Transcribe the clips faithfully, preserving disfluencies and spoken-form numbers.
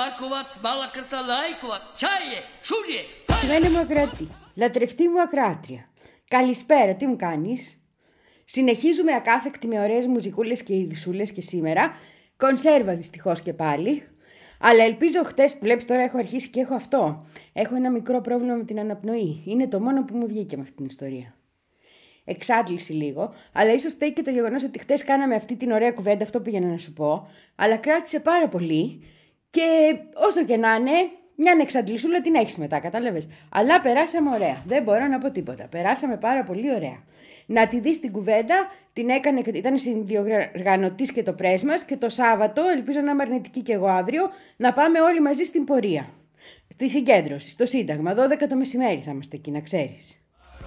Μένε μου ακροατή, λατρευτή μου ακροάτρια. Καλησπέρα, τι μου κάνεις? Συνεχίζουμε ακάθεκτη με ωραίες μουζικούλες και ειδισούλες και σήμερα. Κονσέρβα δυστυχώς και πάλι. Αλλά ελπίζω χτες, βλέπεις τώρα έχω αρχίσει και έχω αυτό. Έχω ένα μικρό πρόβλημα με την αναπνοή. Είναι το μόνο που μου βγήκε με αυτή την ιστορία. Εξάντληση λίγο, αλλά ίσως φταίει και το γεγονός ότι χτες κάναμε αυτή την ωραία κουβέντα, αυτό πήγαινα να σου πω. Αλλά κράτησε πάρα πολύ και όσο και να είναι, μια ανεξαντλησούλα την έχεις μετά, κατάλαβες. Αλλά περάσαμε ωραία. Δεν μπορώ να πω τίποτα. Περάσαμε πάρα πολύ ωραία. Να τη δεις την κουβέντα, την έκανε, ήταν συνδιοργανωτής και το πρέσ μας και το Σάββατο, ελπίζω να είμαι αρνητική και εγώ αύριο, να πάμε όλοι μαζί στην πορεία. Στη συγκέντρωση, στο Σύνταγμα, δώδεκα το μεσημέρι θα είμαστε εκεί, να ξέρεις.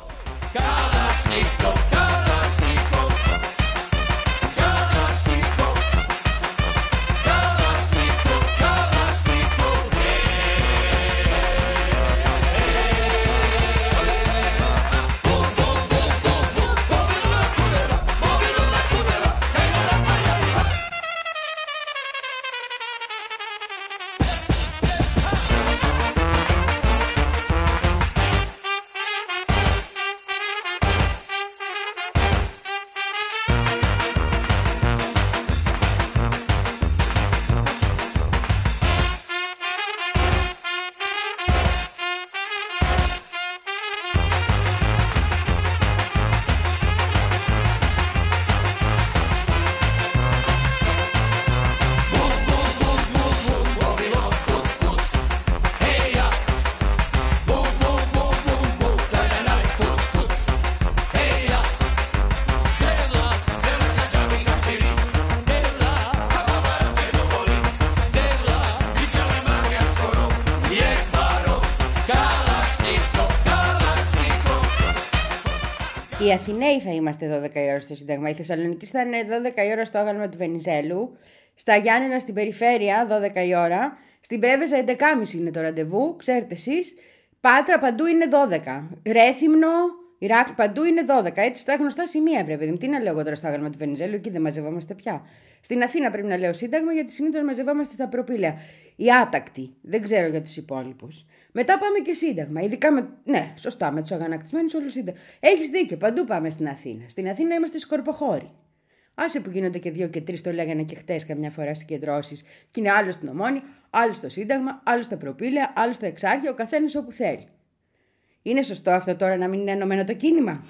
Οι Αθηναίοι θα είμαστε δώδεκα η ώρα στο Σύνταγμα. Η Θεσσαλονίκη θα είναι δώδεκα η ώρα στο άγαλμα του Βενιζέλου. Στα Γιάννενα στην περιφέρεια δώδεκα η ώρα. Στην Πρέβεζα έντεκα και μισή είναι το ραντεβού, ξέρετε εσείς. Πάτρα παντού είναι δώδεκα. Ρέθυμνο, Ηράκλειο παντού είναι δώδεκα. Έτσι στα γνωστά σημεία πρέπει. Τι να λέω εγώ τώρα στο άγαλμα του Βενιζέλου, εκεί δεν μαζευόμαστε πια. Στην Αθήνα πρέπει να λέω Σύνταγμα, γιατί συνήθως μαζευόμαστε στα προπήλαια. Οι άτακτοι, δεν ξέρω για τους υπόλοιπους. Μετά πάμε και Σύνταγμα. Ειδικά με. Ναι, σωστά, με τους αγανακτισμένους όλους Σύνταγμα. Έχεις δίκιο, παντού πάμε στην Αθήνα. Στην Αθήνα είμαστε σκορποχώροι. Άσε που γίνονται και δύο και τρεις, το λέγανε και χτες καμιά φορά συγκεντρώσεις. Και είναι άλλο στην Ομόνη, άλλο στο Σύνταγμα, άλλο στα προπήλαια, άλλο στα Εξάρχεια, ο καθένας όπου θέλει. Είναι σωστό αυτό τώρα να μην είναι ενωμένο το κίνημα?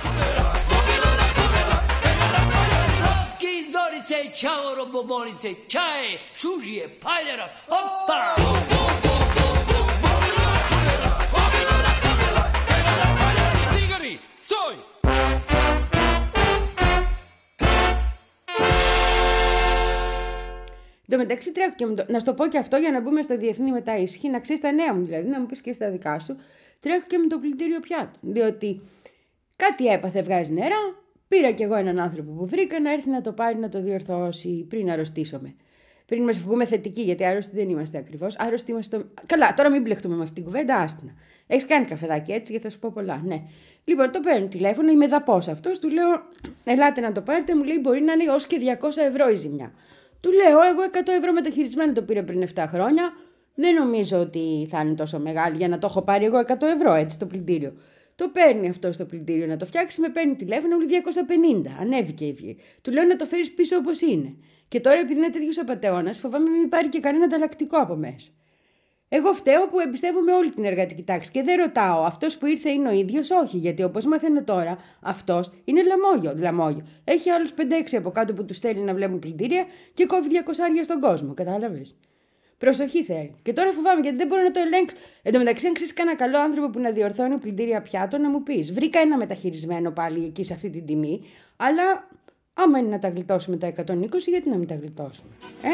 Εν τω μεταξύ τρέχω και το... να σου το πω και αυτό για να μπούμε στα διεθνή μετά ισχύ, να ξέρεις τα νέα μου δηλαδή, να μου πεις και στα δικά σου. Τρέχω και με το πλυντήριο πιάτο. Διότι κάτι έπαθε, βγάζει νερά. Πήρα κι εγώ έναν άνθρωπο που βρήκα να έρθει να το πάρει να το διορθώσει πριν αρρωστήσουμε. Πριν μας βγούμε θετικοί, γιατί άρρωστοι δεν είμαστε ακριβώς. Άρρωστοι είμαστε. Το... Καλά, τώρα μην μπλεχτούμε με αυτήν την κουβέντα, άστινα. Έχεις κάνει καφεδάκι έτσι, γιατί θα σου πω πολλά. Ναι. Λοιπόν, το παίρνω τηλέφωνο, είμαι δαπός αυτός, του λέω, ελάτε να το πάρετε, μου λέει μπορεί να είναι ως και διακόσια ευρώ η ζημιά. Του λέω, εγώ εκατό ευρώ μεταχειρισμένο το πήρα πριν επτά χρόνια. Δεν νομίζω ότι θα είναι τόσο μεγάλη για να το έχω πάρει εγώ εκατό ευρώ έτσι το πλυντήριο. Το παίρνει αυτό στο πλυντήριο να το φτιάξει, με παίρνει τηλέφωνο, μου λέει διακόσια πενήντα. Ανέβηκε η βγή. Του λέω να το φέρεις πίσω όπως είναι. Και τώρα επειδή είναι τέτοιος απατεώνας, φοβάμαι μην πάρει και κανένα ανταλλακτικό από μέσα. Εγώ φταίω που εμπιστεύομαι όλη την εργατική τάξη και δεν ρωτάω, αυτός που ήρθε είναι ο ίδιος, όχι, γιατί όπως μαθαίνω τώρα, αυτός είναι λαμόγιο, λαμόγιο. Έχει άλλους πέντε έξι από κάτω που του στέλνει να βλέπουν πλυντήρια και κόβει διακόσια στον κόσμο, κατάλαβες. Προσοχή θέλει. Και τώρα φοβάμαι γιατί δεν μπορώ να το ελέγξω. Εν τω μεταξύ, αν ξέρει κανένα καλό άνθρωπο που να διορθώνει πλυντήρια πιάτων, να μου πει. Βρήκα ένα μεταχειρισμένο πάλι εκεί σε αυτή την τιμή, αλλά άμα είναι να τα γλιτώσουμε τα εκατόν είκοσι, γιατί να μην τα γλιτώσουμε. Ε?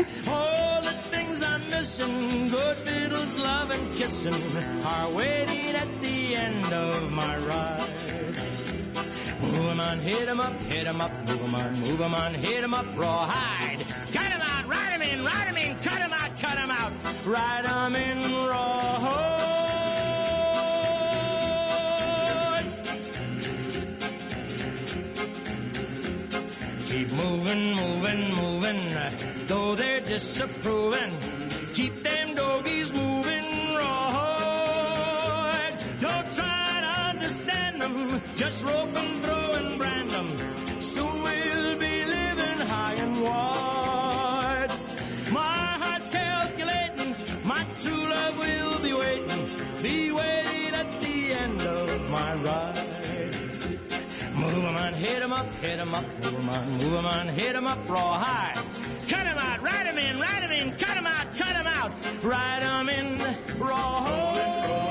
Move 'em on, hit 'em up, hit 'em up, move 'em on, move 'em on, hit 'em up, rawhide. Cut 'em out, ride 'em in, ride 'em in, cut 'em out, cut 'em out, ride 'em in, rawhide. Keep moving, moving, moving, though they're disapproving. Keep them doors just rope and throw and brand 'em. Soon we'll be living high and wide. My heart's calculating, my true love will be waiting, be waiting at the end of my ride. Move 'em on, hit 'em up, hit 'em up, move 'em on, move 'em on, hit 'em up, raw high. Cut 'em out, ride 'em in, ride 'em in, cut 'em out, cut 'em out, ride 'em in, raw high.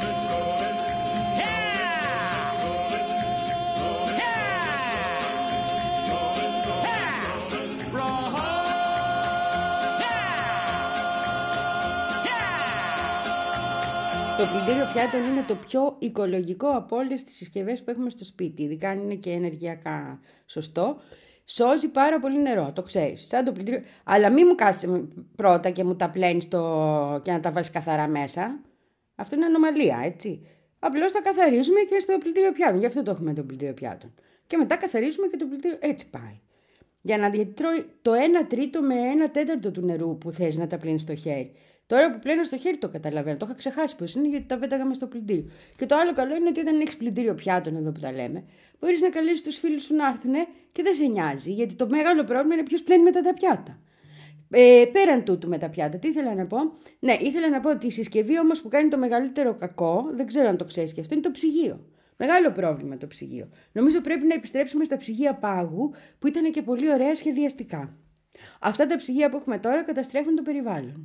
Το πλυντήριο πιάτων είναι το πιο οικολογικό από όλες τις συσκευές που έχουμε στο σπίτι, ειδικά αν είναι και ενεργειακά σωστό. Σώζει πάρα πολύ νερό, το ξέρεις. Σαν το πλυντήριο... Αλλά μην μου κάτσεις πρώτα και μου τα πλένεις το... και να τα βάλεις καθαρά μέσα. Αυτό είναι ανομαλία, έτσι. Απλώς τα καθαρίζουμε και στο πλυντήριο πιάτων. Γι' αυτό το έχουμε το πλυντήριο πιάτων. Και μετά καθαρίζουμε και το πλυντήριο. Έτσι πάει. Για να διατρώει το ένα τρίτο με ένα τέταρτο του νερού που θες να τα πλύνεις στο χέρι. Τώρα που πλένω στο χέρι το καταλαβαίνω. Το είχα ξεχάσει πώς είναι γιατί τα πέταγα μες στο πλυντήριο. Και το άλλο καλό είναι ότι όταν έχεις πλυντήριο πιάτων εδώ που τα λέμε, μπορείς να καλέσεις τους φίλους σου να έρθουν και δεν σε νοιάζει. Γιατί το μεγάλο πρόβλημα είναι ποιος πλένει μετά τα πιάτα. Ε, πέραν τούτου με τα πιάτα, τι ήθελα να πω. Ναι, ήθελα να πω ότι η συσκευή όμως που κάνει το μεγαλύτερο κακό, δεν ξέρω αν το ξέρεις και αυτό, είναι το ψυγείο. Μεγάλο πρόβλημα το ψυγείο. Νομίζω πρέπει να επιστρέψουμε στα ψυγεία πάγου που ήταν και πολύ ωραία σχεδιαστικά. Αυτά τα ψυγεία που έχουμε τώρα καταστρέφουν το περιβάλλον.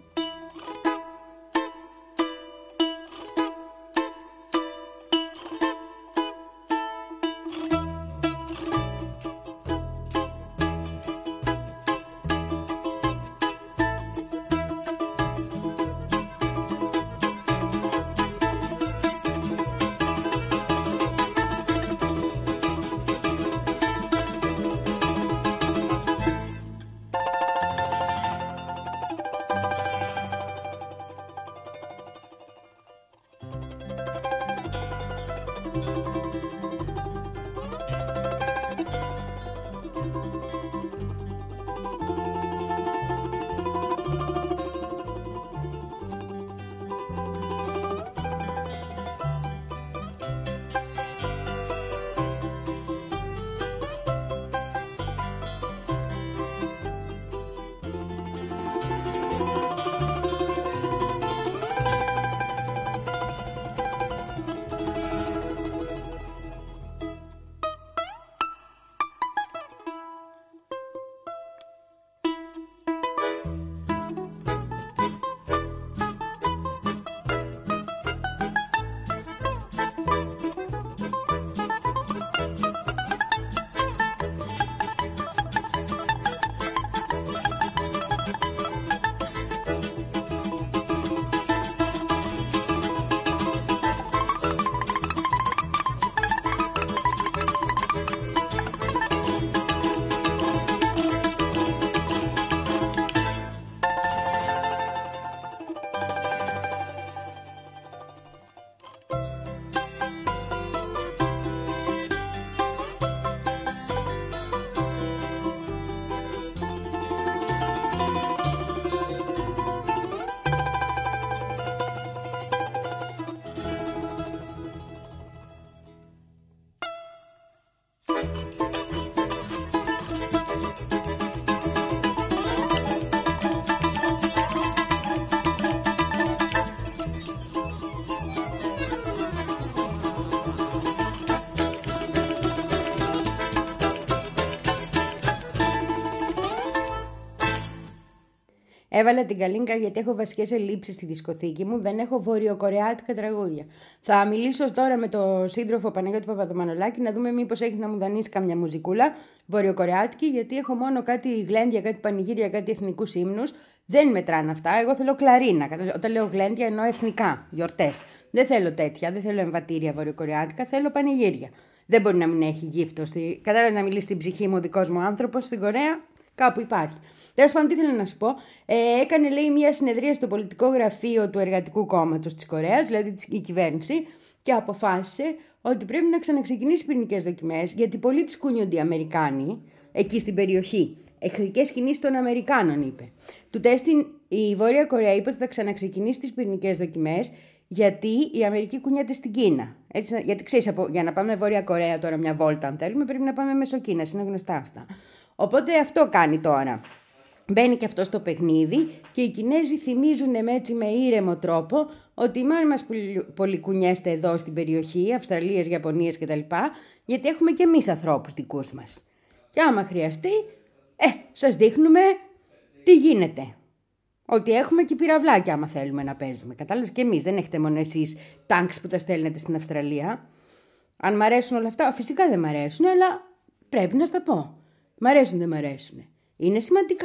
Έβαλα την καλίνκα γιατί έχω βασικές ελλείψεις στη δισκοθήκη μου, δεν έχω βορειοκορεάτικα τραγούδια. Θα μιλήσω τώρα με τον σύντροφο Παναγιώτη Παπαδομανολάκη να δούμε μήπως έχει να μου δανείσει καμιά μουζικούλα βορειοκορεάτικη, γιατί έχω μόνο κάτι γλέντια, κάτι πανηγύρια, κάτι εθνικούς ύμνους. Δεν μετράνε αυτά. Εγώ θέλω κλαρίνα. Όταν λέω γλέντια εννοώ εθνικά, γιορτές. Δεν θέλω τέτοια, δεν θέλω εμβατήρια βορειοκορεάτικα, θέλω πανηγύρια. Δεν μπορεί να μην έχει γύφτο. Στη... Κατάλαβε να μιλήσει στην ψυχή μου ο δικός μου άνθρωπος στην Κορέα. Κάπου υπάρχει. Τέλος πάντων, τι ήθελα να σου πω. Ε, έκανε, λέει, μια συνεδρία στο πολιτικό γραφείο του Εργατικού Κόμματος της Κορέας, δηλαδή η κυβέρνηση, και αποφάσισε ότι πρέπει να ξαναξεκινήσει πυρηνικές δοκιμές, γιατί πολλοί τις κουνιούνται οι Αμερικάνοι, εκεί στην περιοχή. Εχθρικές κινήσεις των Αμερικάνων, είπε. Του τέστην η Βόρεια Κορέα είπε ότι θα ξαναξεκινήσει τις πυρηνικές δοκιμές, Γιατί η Αμερική κουνιέται στην Κίνα. Έτσι, γιατί ξέρεις, από, για να πάμε Βόρεια Κορέα τώρα μια βόλτα, αν θέλουμε, πρέπει να πάμε μέσω Κίνας. Είναι γνωστά αυτά. Οπότε αυτό κάνει τώρα. Μπαίνει και αυτό στο παιχνίδι και οι Κινέζοι θυμίζουν με, έτσι, με ήρεμο τρόπο ότι μάλλον μας πολυκουνιέστε εδώ στην περιοχή, Αυστραλίας, Ιαπωνίας κτλ. Γιατί έχουμε και εμείς ανθρώπους δικούς μας. Και άμα χρειαστεί, ε, σας δείχνουμε τι γίνεται. Ότι έχουμε και πυραυλάκια άμα θέλουμε να παίζουμε. Κατάλαβες, και εμείς, δεν έχετε μόνο εσείς τάγκς που τα στέλνετε στην Αυστραλία. Αν μ' αρέσουν όλα αυτά, φυσικά δεν μ' αρέσουν, αλλά πρέπει να στα πω. Μ' αρέσουν, δεν μ' αρέσουν. Είναι σημαντικά.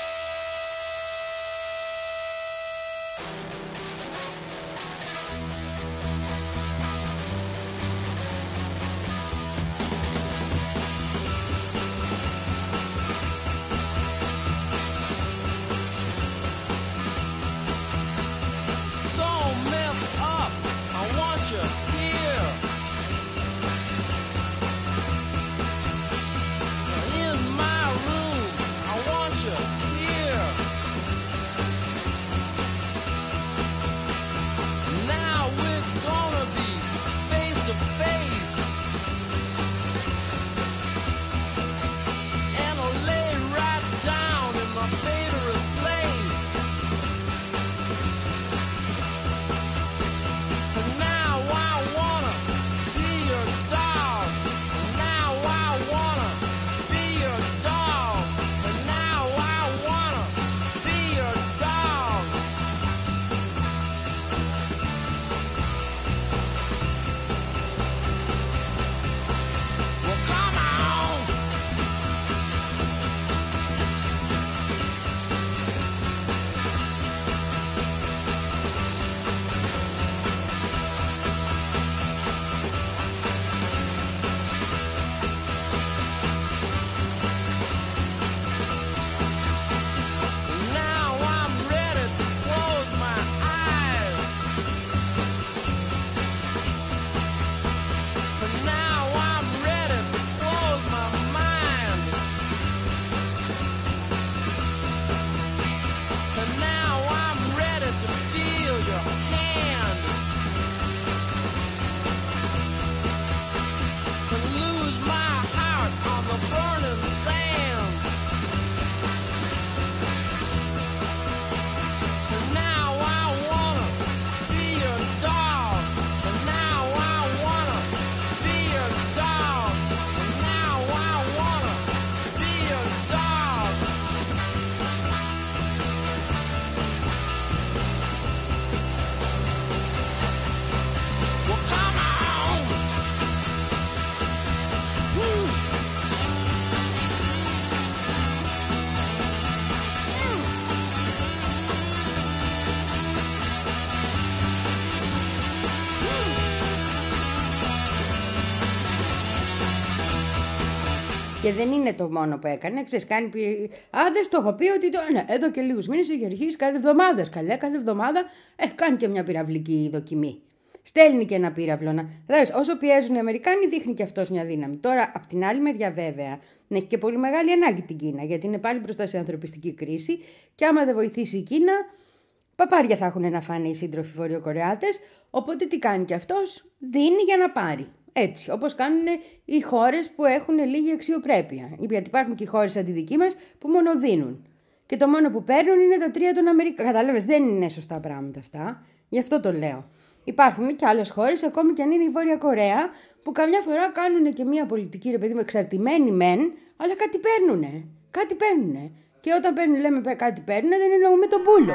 Και δεν είναι το μόνο που έκανε. Ξέρεις, κάνει. Α, δεν στο έχω πει ότι. Το... Ναι, εδώ και λίγους μήνες έχει αρχίσει κάθε εβδομάδα. Καλέ, κάθε εβδομάδα ε, κάνει και μια πυραυλική δοκιμή. Στέλνει και ένα πύραυλο. Να... Δηλαδή, όσο πιέζουν οι Αμερικάνοι, δείχνει και αυτός μια δύναμη. Τώρα, απ' την άλλη μεριά, βέβαια, έχει και πολύ μεγάλη ανάγκη την Κίνα. Γιατί είναι πάλι μπροστά σε ανθρωπιστική κρίση. Και άμα δεν βοηθήσει η Κίνα, παπάρια θα έχουν να φάνε οι σύντροφοι Βορειοκορεάτες. Οπότε τι κάνει και αυτός, δίνει για να πάρει. Έτσι, όπως κάνουν οι χώρες που έχουν λίγη αξιοπρέπεια. Γιατί υπάρχουν και οι χώρες σαν τη δική μας που μόνο δίνουν. Και το μόνο που παίρνουν είναι τα τρία των Αμερικανών. Κατάλαβες, δεν είναι σωστά πράγματα αυτά. Γι' αυτό το λέω. Υπάρχουν και άλλες χώρες, ακόμη και αν είναι η Βόρεια Κορέα, που καμιά φορά κάνουν και μια πολιτική, ρε παιδί μου, εξαρτημένη μεν, αλλά κάτι παίρνουνε. Κάτι παίρνουνε. Και όταν παίρνουν, λέμε κάτι παίρνουνε, δεν εννοούμε τον πούλο.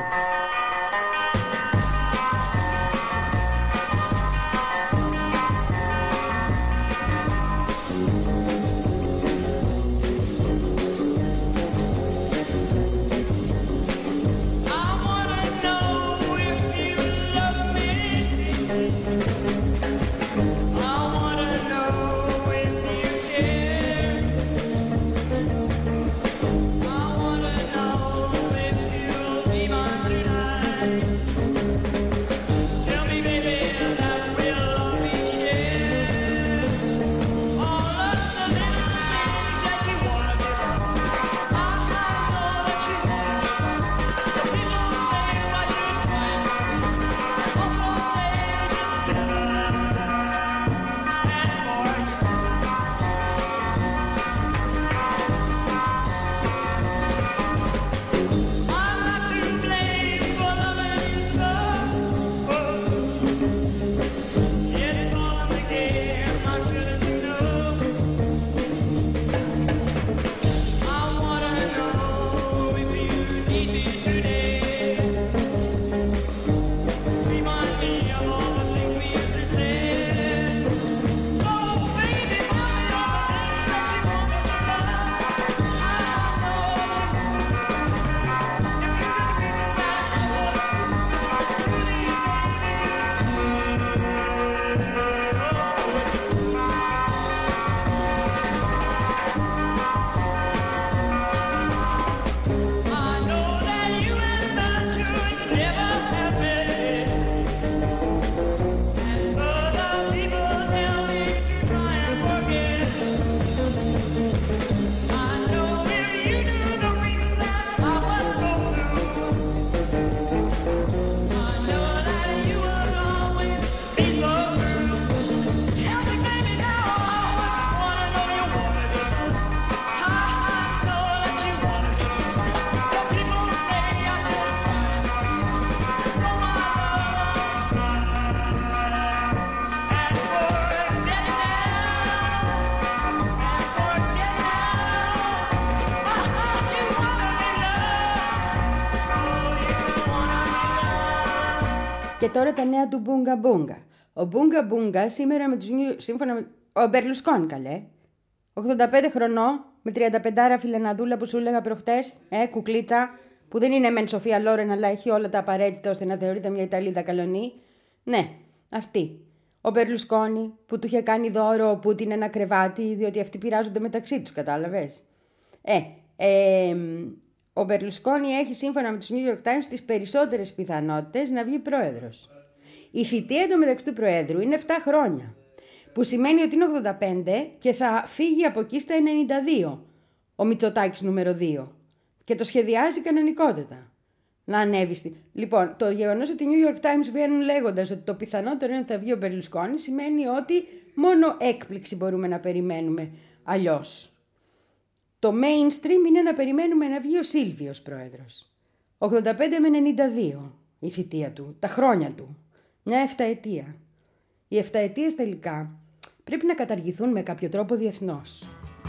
Be my Και τώρα τα νέα του Μπουγκα Μπουγκα. Ο Μπουγκα Μπουγκα σήμερα με τους νιου... σύμφωνα με... Ο Μπερλουσκόνι καλέ. ογδόντα πέντε χρονών, με τριάντα πέντε φιλεναδούλα που σου έλεγα προχτές, ε, κουκλίτσα, που δεν είναι μεν Σοφία Λόρεν, αλλά έχει όλα τα απαραίτητα ώστε να θεωρείται μια Ιταλίδα καλονή. Ναι, αυτή. Ο Μπερλουσκόνι που του είχε κάνει δώρο ο Πούτιν ένα κρεβάτι, διότι αυτοί πειράζονται μεταξύ τους, κατάλαβες. Ε, ε, ο Μπερλουσκόνι έχει σύμφωνα με τους New York Times τις περισσότερες πιθανότητες να βγει πρόεδρος. Η θητεία εντωμεταξύ του Προέδρου είναι επτά χρόνια, που σημαίνει ότι είναι ογδόντα πέντε και θα φύγει από εκεί στα ενενήντα δύο, ο Μητσοτάκης νούμερο δύο. Και το σχεδιάζει κανονικότητα. Να ανέβει στη... Λοιπόν, το γεγονός ότι οι New York Times βγαίνουν λέγοντας ότι το πιθανότερο είναι ότι θα βγει ο Μπερλουσκόνι σημαίνει ότι μόνο έκπληξη μπορούμε να περιμένουμε αλλιώς. Το mainstream είναι να περιμένουμε να βγει ο Σίλβιος πρόεδρος. ογδόντα πέντε με ενενήντα δύο η θητεία του, τα χρόνια του. Μια εφταετία. Οι εφταετίες τελικά πρέπει να καταργηθούν με κάποιο τρόπο διεθνώς.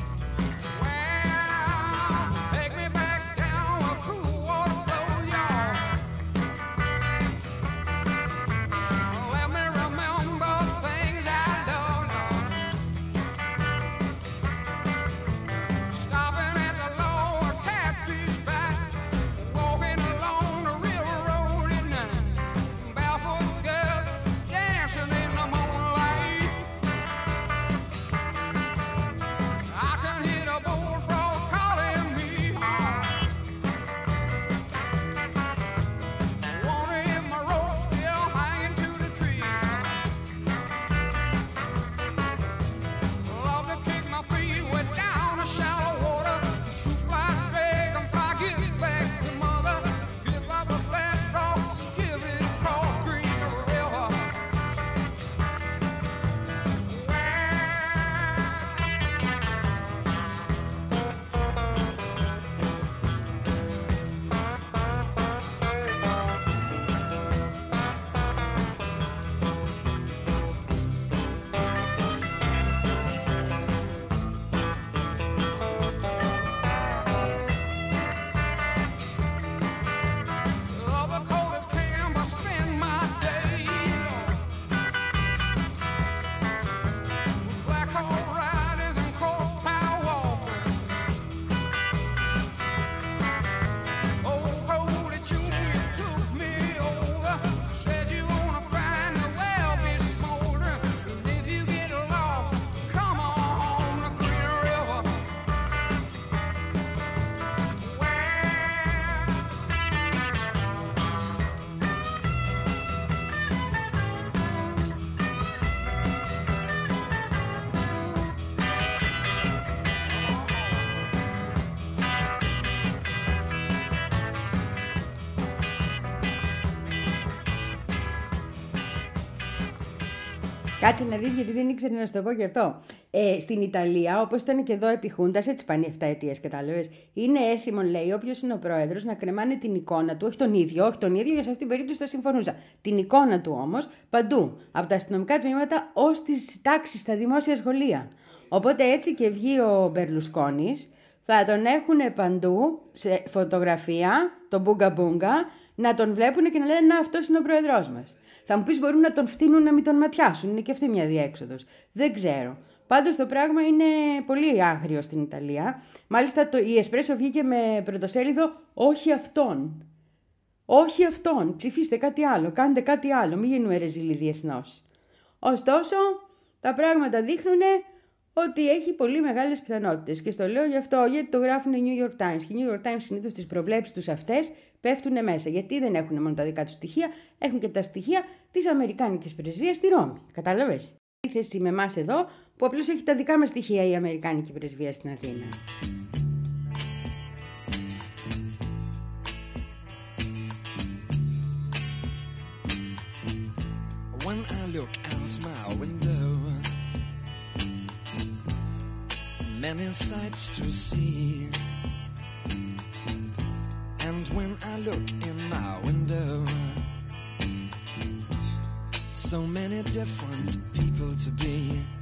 Κάτσε να δεις, γιατί δεν ήξερε να σου το πω γι' αυτό. Ε, στην Ιταλία, όπως ήταν και εδώ επί Χούντας, έτσι πάνε εφτά ετίες, κατάλαβες. Είναι έθιμο, λέει, όποιος είναι ο πρόεδρος, να κρεμάνε την εικόνα του, όχι τον ίδιο, όχι τον ίδιο, για σε αυτήν την περίπτωση θα συμφωνούσα. Την εικόνα του όμως παντού, από τα αστυνομικά τμήματα ως τις τάξεις στα δημόσια σχολεία. Οπότε έτσι και βγει ο Μπερλουσκόνης, θα τον έχουν παντού σε φωτογραφία, τον Μπουγκα Μπουγκα, να τον βλέπουν και να λένε να, αυτός είναι ο πρόεδρός μας. Θα μου πεις, μπορούν να τον φτύνουν να μην τον ματιάσουν, είναι και αυτή μια διέξοδος. Δεν ξέρω. Πάντως το πράγμα είναι πολύ άγριο στην Ιταλία. Μάλιστα το, η Εσπρέσο βγήκε με πρωτοσέλιδο όχι αυτόν. Όχι αυτόν. Ψηφίστε κάτι άλλο. Κάντε κάτι άλλο. Μην γίνουμε ρεζίλοι διεθνώς. Ωστόσο, τα πράγματα δείχνουν ότι έχει πολύ μεγάλες πιθανότητες. Και στο λέω γι' αυτό, γιατί το γράφουν οι New York Times. Και οι New York Times συνήθως τις προβλέψεις τους αυτές πέφτουν μέσα. Γιατί δεν έχουν μόνο τα δικά τους στοιχεία, έχουν και τα στοιχεία της Αμερικάνικης Πρεσβείας στη Ρώμη. Κατάλαβες. Η θέση με εμάς εδώ, που απλώς έχει τα δικά μας στοιχεία η Αμερικάνικη Πρεσβεία στην Αθήνα. When I look out my window, many sights to see. And when I look in my window, so many different people to be,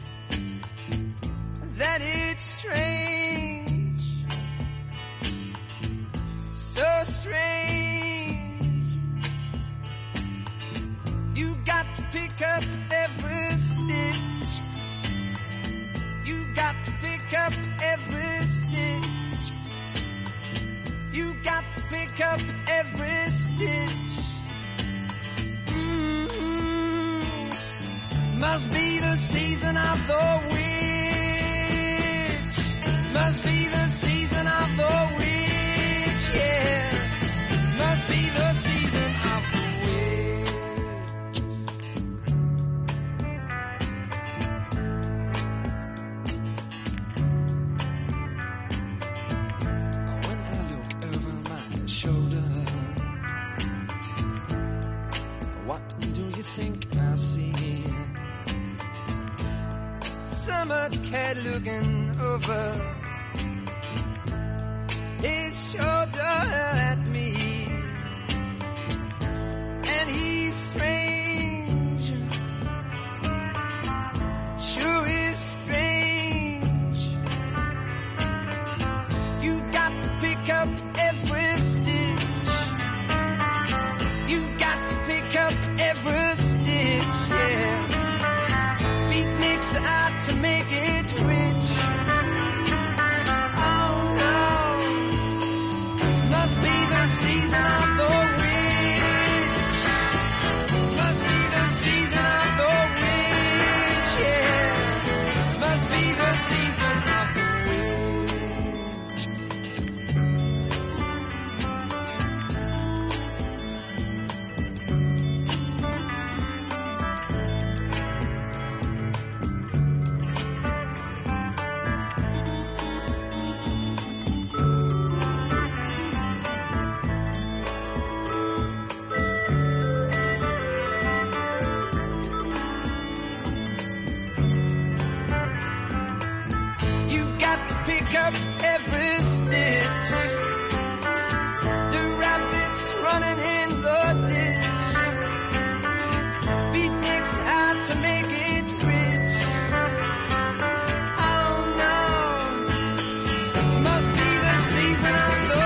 that it's strange, so strange. pick up every stitch. You got to pick up every stitch. You got to pick up every stitch. Mm-hmm. Must be the season of the witch. Must be the season of the witch, yeah. Must be the season of the witch. When I look over my shoulder, what do you think I see? Summer cat looking over his shoulder at me, and he's strange, sure is strange. You got to pick up every stitch. You got to pick up every stitch, yeah. Beatniks out to make it rich. Oh no, must be the season of the witch. Must be the season of the witch, yeah. Must be the season of the witch. You got to pick up every stitch. The rabbits running in the ditch. Beatniks out to make it rich. Oh no, must be the season of the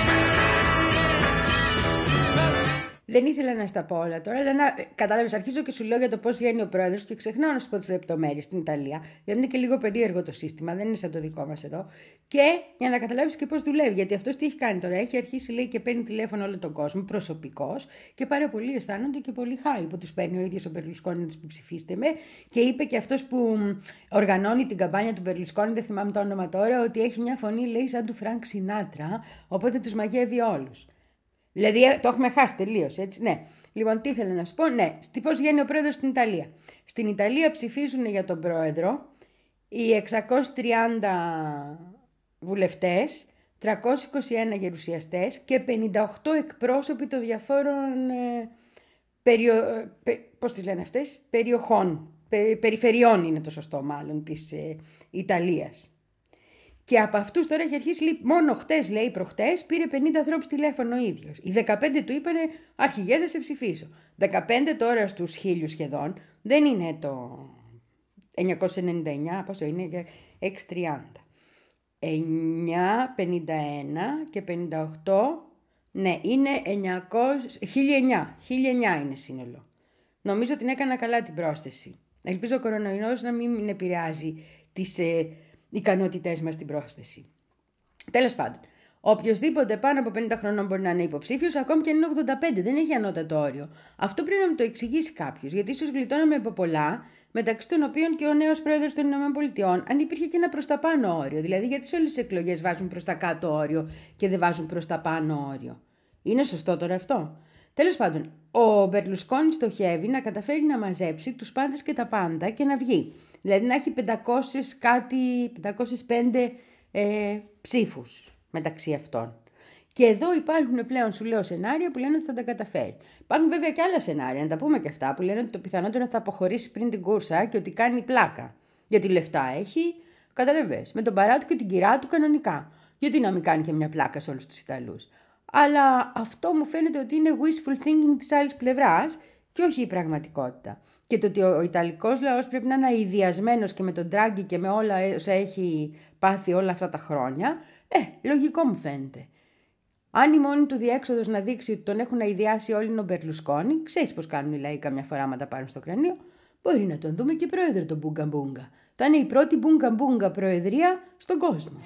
witch. Must be... Δεν ήθελα να στα πω όλα τώρα, αλλά να... κατάλαβες, αρχίζω και σου λέω για το πώς βγαίνει ο πρόεδρος και ξεχνάω να σου πω τις λεπτομέρειες στην Ιταλία. Γιατί είναι και λίγο περίεργο το σύστημα, δεν είναι σαν το δικό μας εδώ. Και για να καταλάβεις και πώς δουλεύει, γιατί αυτός τι έχει κάνει τώρα, έχει αρχίσει λέει και παίρνει τηλέφωνο όλο τον κόσμο, προσωπικός, και πάρα πολλοί αισθάνονται και πολύ χάρη που τους παίρνει ο ίδιος ο Μπερλουσκόνη να τους πει ψηφίστε με. Και είπε και αυτός που οργανώνει την καμπάνια του Μπερλουσκόνη, δεν θυμάμαι το όνομα τώρα, ότι έχει μια φωνή λέει σαν του Φρανκ Σινάτρα, οπότε τους μαγεύει όλους. Δηλαδή το έχουμε χάσει τελείως, έτσι, ναι. Λοιπόν, τι ήθελα να σου πω, ναι, πώς βγαίνει ο πρόεδρος στην Ιταλία. Στην Ιταλία ψηφίζουν για τον πρόεδρο οι εξακόσιοι τριάντα βουλευτές, τριακόσιοι είκοσι ένα γερουσιαστές και πενήντα οκτώ εκπρόσωποι των διαφόρων ε, περιο, πε, πώς τις λένε αυτές, περιοχών, πε, περιφερειών είναι το σωστό μάλλον της ε, Ιταλίας. Και από αυτούς τώρα έχει αρχίσει, λέει, μόνο χτες, λέει, προχτές, πήρε πενήντα ανθρώπους τηλέφωνο ο ίδιος. Οι δεκαπέντε του είπανε, αρχηγέ θα σε ψηφίσω. δεκαπέντε τώρα στους χίλιους σχεδόν, δεν είναι το εννιακόσια ενενήντα εννιά, πόσο είναι, εξακόσια τριάντα. εννιακόσια πενήντα ένα και πενήντα οκτώ, ναι, είναι εννιακόσια, χίλια εννιά, χίλια εννιά είναι σύνολο. Νομίζω την έκανα καλά την πρόσθεση. Ελπίζω ο κορονοϊός να μην επηρεάζει τις... Ε, ικανότητές μας στην πρόσθεση. Τέλος πάντων, οποιοσδήποτε πάνω από πενήντα χρονών μπορεί να είναι υποψήφιος, ακόμη και αν είναι ογδόντα πέντε, δεν έχει ανώτατο όριο. Αυτό πρέπει να μου το εξηγήσει κάποιος, γιατί ίσως γλιτώναμε από πολλά, μεταξύ των οποίων και ο νέος πρόεδρος των ΗΠΑ, αν υπήρχε και ένα προς τα πάνω όριο. Δηλαδή, γιατί σε όλες τις εκλογές βάζουν προς τα κάτω όριο και δεν βάζουν προς τα πάνω όριο. Είναι σωστό τώρα αυτό? Τέλος πάντων, ο Μπερλουσκόνη στοχεύει να καταφέρει να μαζέψει τους πάντες και τα πάντα και να βγει. Δηλαδή να έχει πεντακόσιες κάτι, πεντακόσιες πέντε ε, ψήφους μεταξύ αυτών. Και εδώ υπάρχουν πλέον, σου λέω, σενάρια που λένε ότι θα τα καταφέρει. Υπάρχουν βέβαια και άλλα σενάρια, να τα πούμε και αυτά, που λένε ότι το πιθανότερο θα αποχωρήσει πριν την κούρσα και ότι κάνει πλάκα. Γιατί λεφτά έχει, καταλαβαίνεις, με τον παρά του και την κυρά του κανονικά. Γιατί να μην κάνει και μια πλάκα σε όλους τους Ιταλούς. Αλλά αυτό μου φαίνεται ότι είναι wishful thinking της άλλης πλευράς και όχι η πραγματικότητα. Και το ότι ο Ιταλικός λαός πρέπει να είναι αηδιασμένος και με τον Ντράγκη και με όλα όσα έχει πάθει όλα αυτά τα χρόνια, ε, λογικό μου φαίνεται. Αν η μόνη του διέξοδος να δείξει ότι τον έχουν αηδιάσει όλοι τον Μπερλουσκόνη, ξέρεις πως κάνουν οι λαοί καμιά φορά άμα τα πάρουν στο κρανίο, μπορεί να τον δούμε και πρόεδρο τον Μπούγκα Μπούγκα. Θα είναι η πρώτη Μπούγκα Μπούγκα προεδρία στον κόσμο.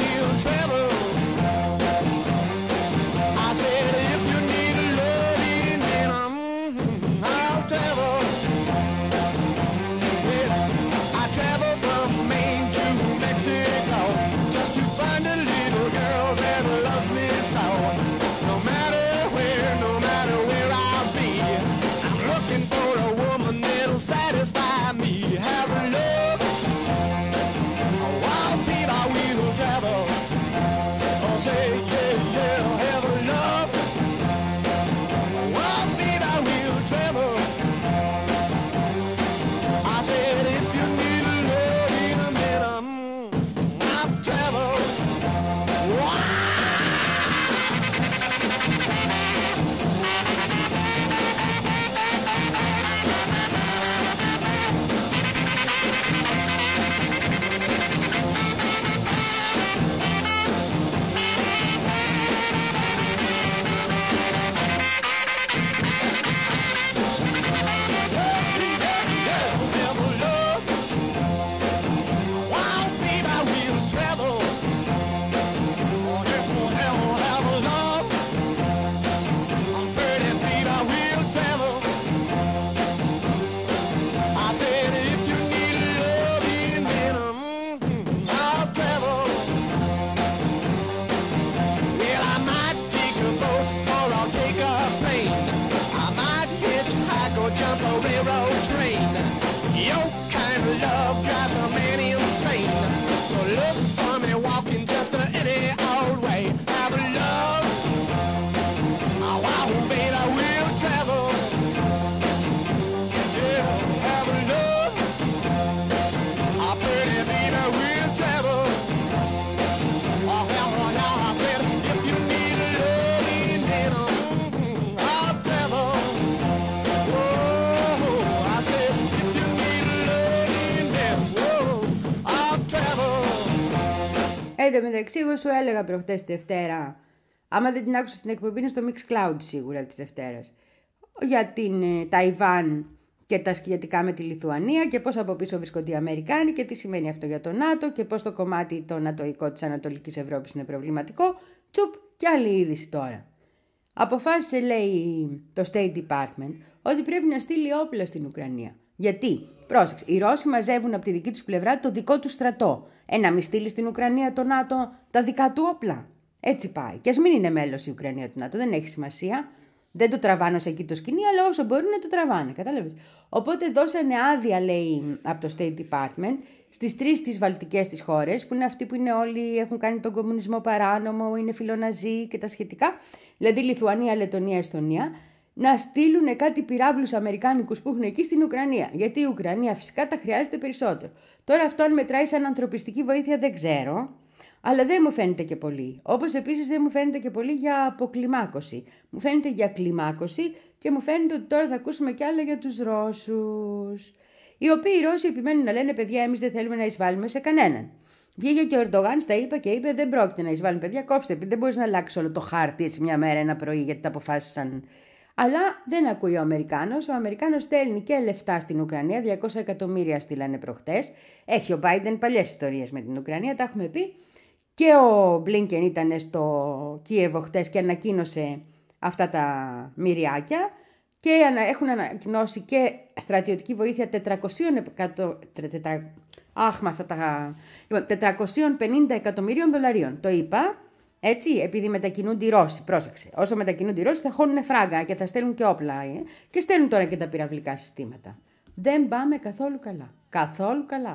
Εν τω μεταξύ, εγώ σου έλεγα προχτές τη Δευτέρα, άμα δεν την άκουσα στην εκπομπή, είναι στο Mixcloud σίγουρα της Δευτέρας, για την ε, Ταϊβάν και τα σχετικά με τη Λιθουανία και πώς από πίσω βρισκονται οι Αμερικάνοι και τι σημαίνει αυτό για το ΝΑΤΟ και πώς το κομμάτι το νατοϊκό της Ανατολικής Ευρώπης είναι προβληματικό. Τσουπ, και άλλη είδηση τώρα. Αποφάσισε, λέει, το State Department ότι πρέπει να στείλει όπλα στην Ουκρανία. Γιατί, πρόσεξε, οι Ρώσοι μαζεύουν από τη δική τους πλευρά το δικό του στρατό. Ε, να μην στείλει στην Ουκρανία το ΝΑΤΟ τα δικά του όπλα. Έτσι πάει. Και ας μην είναι μέλος η Ουκρανία του ΝΑΤΟ, δεν έχει σημασία. Δεν το τραβάνε σε εκεί το σκηνή, αλλά όσο μπορούν να το τραβάνε. Κατάλαβες. Οπότε δώσανε άδεια, λέει, από το State Department στις τρεις τις βαλτικές τις χώρες, που είναι αυτοί που είναι όλοι, έχουν κάνει τον κομμουνισμό παράνομο, είναι φιλοναζί και τα σχετικά. Δηλαδή Λιθουανία, Λετωνία, Εστονία. Να στείλουν κάτι πυράβλους αμερικάνικους που έχουν εκεί στην Ουκρανία. Γιατί η Ουκρανία φυσικά τα χρειάζεται περισσότερο. Τώρα αυτό αν μετράει σαν ανθρωπιστική βοήθεια δεν ξέρω, αλλά δεν μου φαίνεται και πολύ. Όπως επίσης δεν μου φαίνεται και πολύ για αποκλιμάκωση. Μου φαίνεται για κλιμάκωση και μου φαίνεται ότι τώρα θα ακούσουμε κι άλλα για τους Ρώσους. Οι οποίοι οι Ρώσοι επιμένουν να λένε, παιδιά, εμείς δεν θέλουμε να εισβάλλουμε σε κανέναν. Βγήκε και ο Ερντογάν, στα είπα και είπε: δεν πρόκειται να εισβάλλουν, παιδιά, κόψτε. Δεν μπορεί να αλλάξει όλο το χάρτη έτσι μια μέρα, ένα πρωί, γιατί τα αποφάσισαν. Αλλά δεν ακούει ο Αμερικάνος. Ο Αμερικάνος στέλνει και λεφτά στην Ουκρανία, διακόσια εκατομμύρια στείλανε προχτές. Έχει ο Biden παλιές ιστορίες με την Ουκρανία, τα έχουμε πει. Και ο Μπλίνκεν ήταν στο Κίεβο χτες και ανακοίνωσε αυτά τα μυριάκια. Και έχουν ανακοινώσει και στρατιωτική βοήθεια τετρακόσια πενήντα εκατομμυρίων δολαρίων. Το είπα. Έτσι, επειδή μετακινούνται οι Ρώσοι, πρόσεξε. Όσο μετακινούνται οι Ρώσοι θα χώνουν φράγκα και θα στέλνουν και όπλα. Ε? Και στέλνουν τώρα και τα πυραυλικά συστήματα. Δεν πάμε καθόλου καλά. Καθόλου καλά.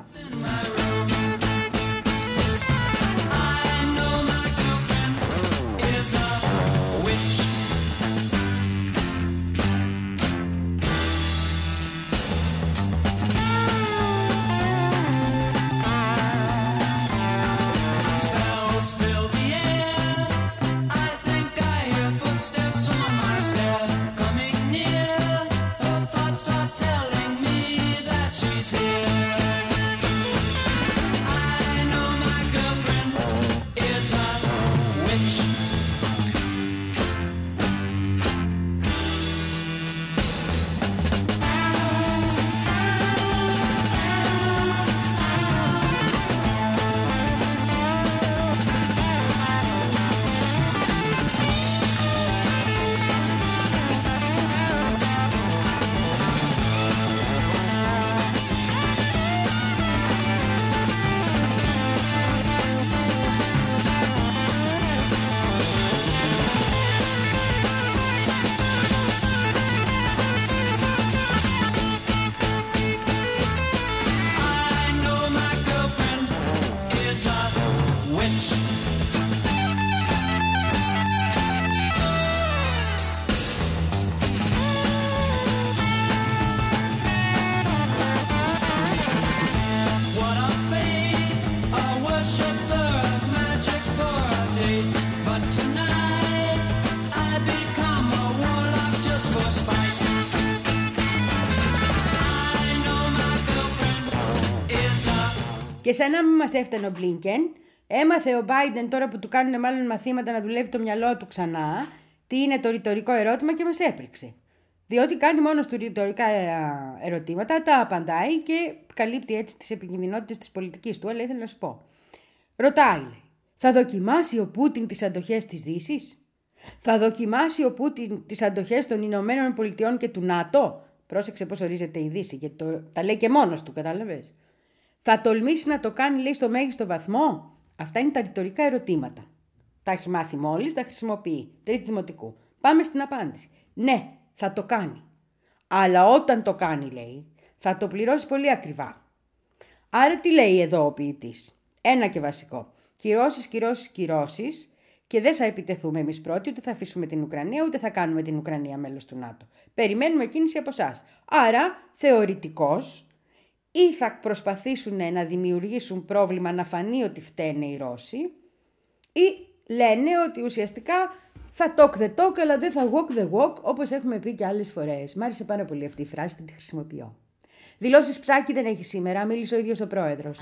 Και σαν να μην μας έφτανε ο Μπλίνκεν, έμαθε ο Μπάιντεν τώρα που του κάνουν μάλλον μαθήματα να δουλεύει το μυαλό του ξανά, τι είναι το ρητορικό ερώτημα και μας έπρεξε. Διότι κάνει μόνο του ρητορικά ερωτήματα, τα απαντάει και καλύπτει έτσι τις επικινδυνότητες της πολιτικής του. Αλλά ήθελα να σου πω. Ρωτάει, λέει, θα δοκιμάσει ο Πούτιν τις αντοχές της Δύσης? Θα δοκιμάσει ο Πούτιν τις αντοχές των Ηνωμένων Πολιτειών και του ΝΑΤΟ? Πρόσεξε πώς ορίζεται η Δύση, γιατί το, τα λέει και μόνος του, κατάλαβες. Θα τολμήσει να το κάνει, λέει, στο μέγιστο βαθμό? Αυτά είναι τα ρητορικά ερωτήματα. Τα έχει μάθει μόλις, τα χρησιμοποιεί. Τρίτη δημοτικού. Πάμε στην απάντηση. Ναι, θα το κάνει. Αλλά όταν το κάνει, λέει, θα το πληρώσει πολύ ακριβά. Άρα τι λέει εδώ ο ποιητής? Ένα και βασικό. Κυρώσεις, κυρώσεις, κυρώσεις, και δεν θα επιτεθούμε εμείς πρώτοι, ούτε θα αφήσουμε την Ουκρανία, ούτε θα κάνουμε την Ουκρανία μέλος του ΝΑΤΟ. Περιμένουμε κίνηση από εσάς. Άρα, θεωρητικώς, ή θα προσπαθήσουν να δημιουργήσουν πρόβλημα, να φανεί ότι φταίνε οι Ρώσοι, ή λένε ότι ουσιαστικά θα talk the talk, αλλά δεν θα walk the walk, όπως έχουμε πει και άλλες φορές. Μ' άρεσε πάρα πολύ αυτή η φράση, τη χρησιμοποιώ. Δηλώσεις Ψάκη δεν έχει σήμερα, μίλησε ο ίδιος ο πρόεδρος.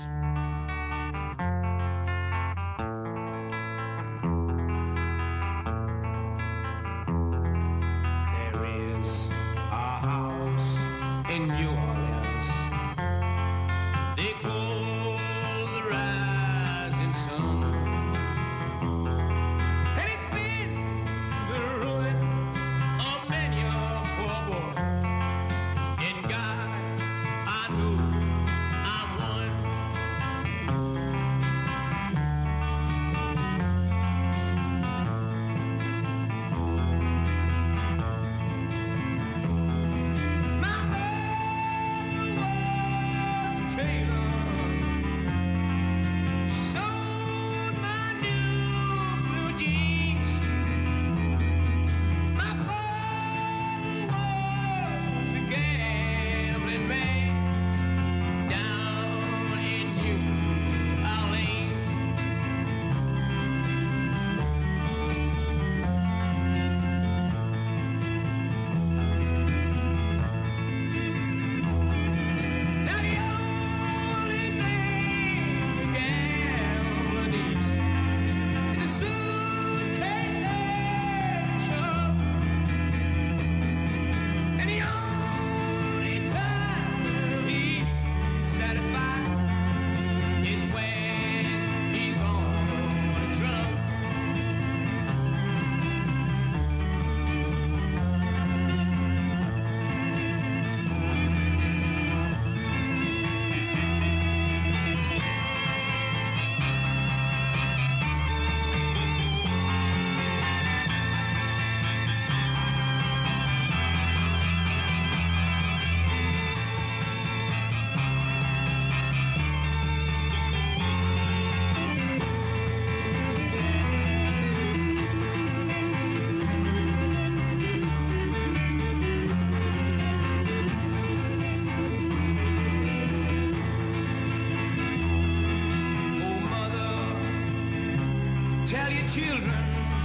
Tell your children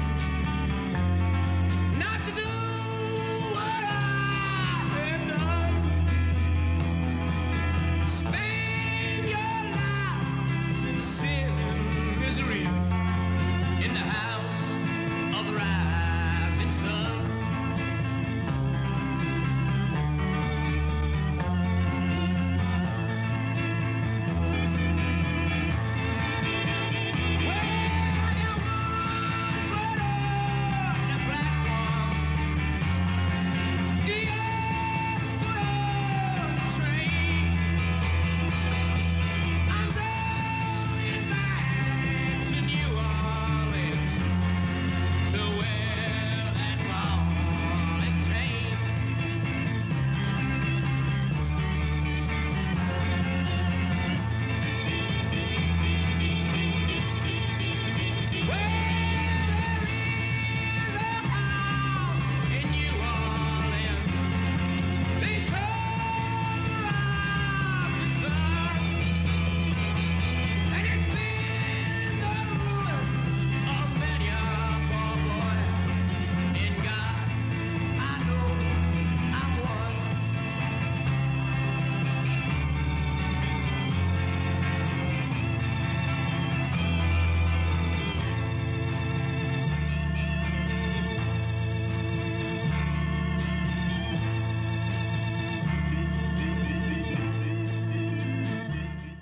not to do what I have done. Spend your lives in sin and misery in the house of the rising sun. Well,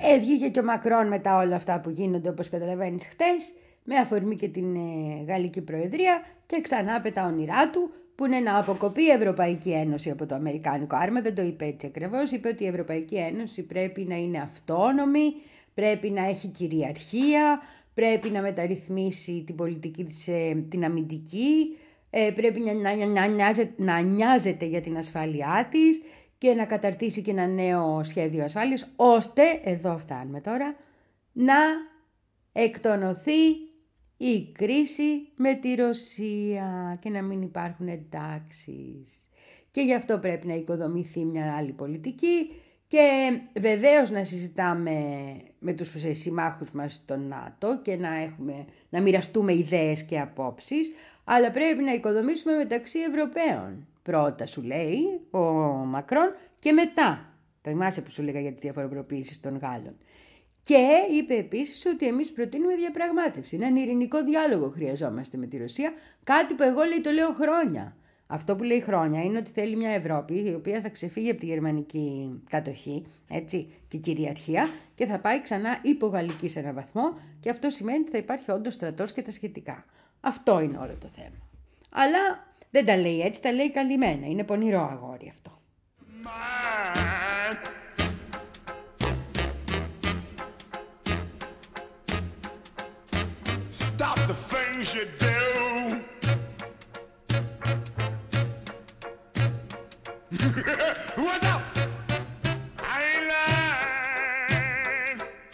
Ε, βγήκε και ο Μακρόν μετά όλα αυτά που γίνονται, όπως καταλαβαίνεις, χτες, με αφορμή και την ε, Γαλλική Προεδρία, και ξανά πετά όνειρά του, που είναι να αποκοπεί η Ευρωπαϊκή Ένωση από το Αμερικάνικο άρμα. Δεν το είπε έτσι ακριβώς, είπε ότι η Ευρωπαϊκή Ένωση πρέπει να είναι αυτόνομη, πρέπει να έχει κυριαρχία, πρέπει να μεταρρυθμίσει την πολιτική της, ε, την αμυντική, ε, πρέπει να, να, να, νοιάζεται, να νοιάζεται για την ασφάλειά της και να καταρτήσει και ένα νέο σχέδιο ασφάλειας, ώστε, εδώ φτάνουμε τώρα, να εκτονωθεί η κρίση με τη Ρωσία και να μην υπάρχουν εντάξεις. Και γι' αυτό πρέπει να οικοδομηθεί μια άλλη πολιτική και βεβαίως να συζητάμε με τους συμμάχους μας στο ΝΑΤΟ και να, έχουμε, να μοιραστούμε ιδέες και απόψεις, αλλά πρέπει να οικοδομήσουμε μεταξύ Ευρωπαίων. Πρώτα σου λέει ο Μακρόν και μετά. Τα θυμάσαι που σου λέγα για τις διαφοροποιήσεις των Γάλλων. Και είπε επίσης ότι εμείς προτείνουμε διαπραγμάτευση. Έναν ειρηνικό διάλογο χρειαζόμαστε με τη Ρωσία. Κάτι που εγώ λέει το λέω χρόνια. Αυτό που λέει χρόνια είναι ότι θέλει μια Ευρώπη η οποία θα ξεφύγει από τη γερμανική κατοχή, έτσι, και κυριαρχία και θα πάει ξανά υπογαλλική σε έναν βαθμό, και αυτό σημαίνει ότι θα υπάρχει όντως στρατός και τα σχετικά. Αυτό είναι όλο το θέμα. Αλλά δεν τα λέει έτσι, τα λέει καλυμμένα. Είναι πονηρό αγόρι αυτό. Stop the things you do. What's up? I ain't lying.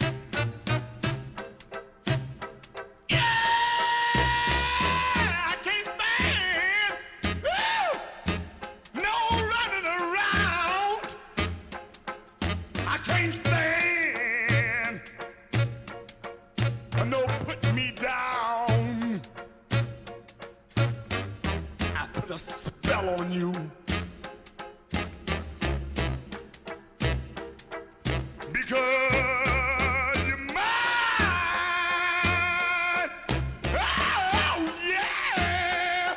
Yeah, I can't stand. Woo! No running around. I can't stand. No putting me down. I put a spell on you. Because you're mine. Oh, yeah.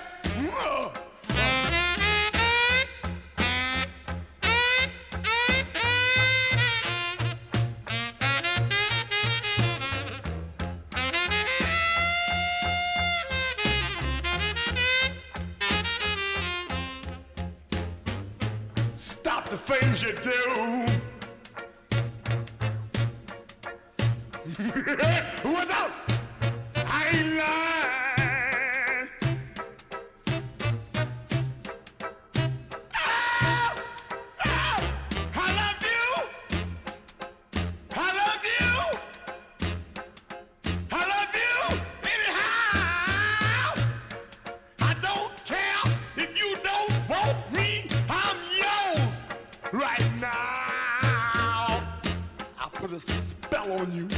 Stop the things you do. What's up? I ain't lying. Oh, oh, I love you. I love you. I love you anyhow. I don't care if you don't want me. I'm yours right now. I'll put a spell on you.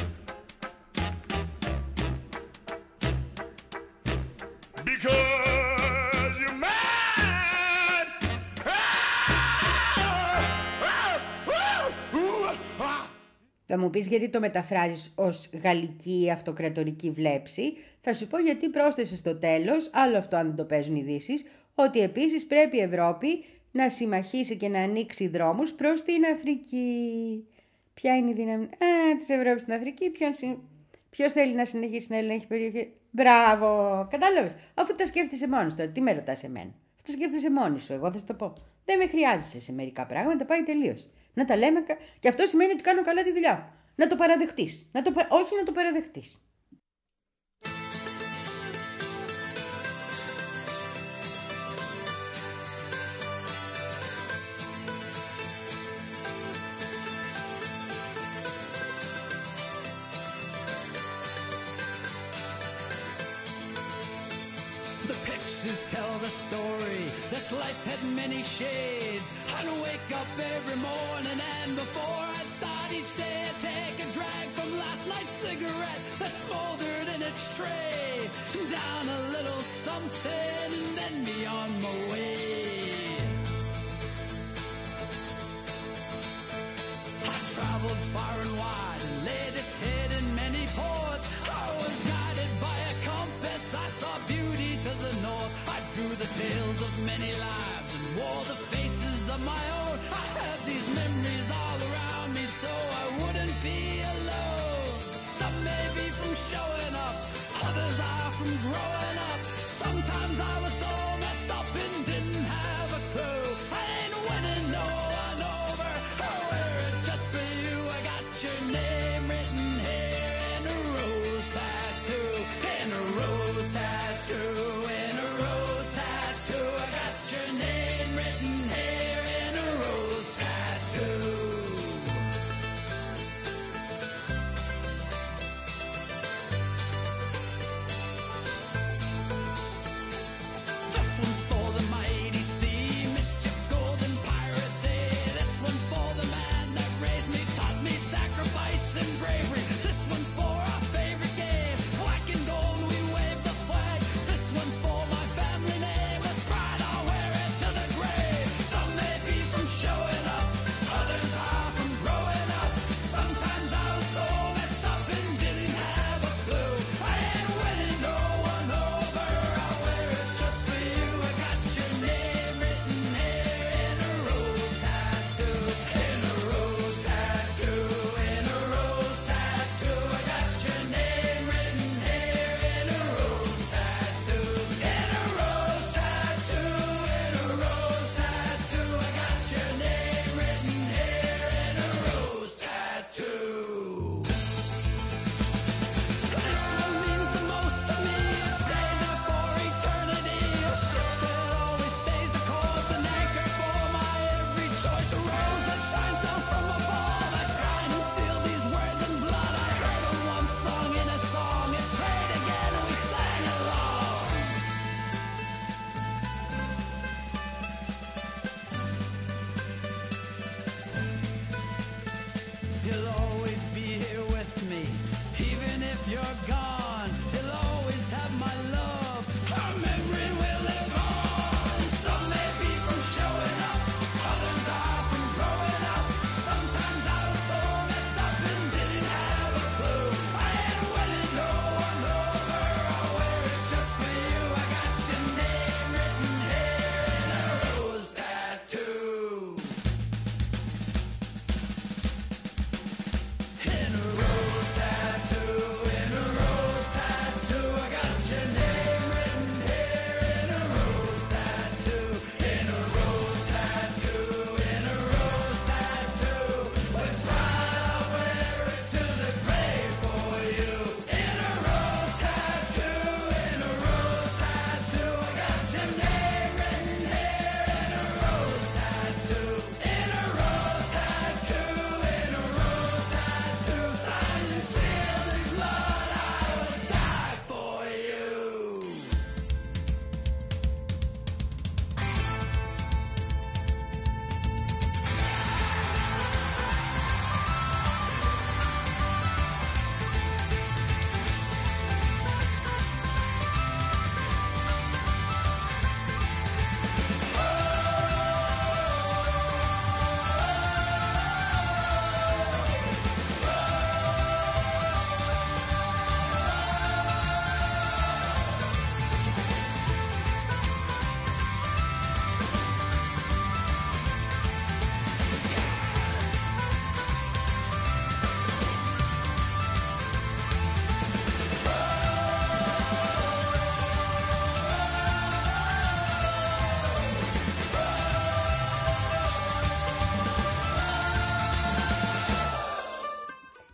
Because you're mad. Θα μου πεις γιατί το μεταφράζεις ως γαλλική αυτοκρατορική βλέψη. Θα σου πω γιατί πρόσθεσε στο τέλος, άλλο αυτό αν δεν το παίζουν ειδήσεις, ότι επίσης πρέπει η Ευρώπη να συμμαχίσει και να ανοίξει δρόμους προς την Αφρική. Ποια είναι η δύναμη Α, της Ευρώπης στην Αφρική, ποιον, ποιος θέλει να συνεχίσει να ελέγχει περιοχή. Μπράβο, κατάλαβες. Αφού τα σκέφτεσαι μόνος τώρα, τι με ρωτάς εμένα. Αυτό τα σκέφτεσαι μόνη σου, εγώ θα σου το πω. Δεν με χρειάζεσαι σε μερικά πράγματα, πάει τελείως. Να τα λέμε, και αυτό σημαίνει ότι κάνω καλά τη δουλειά μου. Να το παραδεχτείς. Να το... Όχι να το παραδεχτείς. Tell the story, this life had many shades. I'd wake up every morning and before I'd start each day I'd take a drag from last night's cigarette that smoldered in its tray. Down a little something and then be on my way. I traveled far and wide and laid its head in many ports. I was guided by a compass, I saw beauty to the north. I drew the tales of many lives and wore the faces of my own. I had these memories all around me so I wouldn't be alone.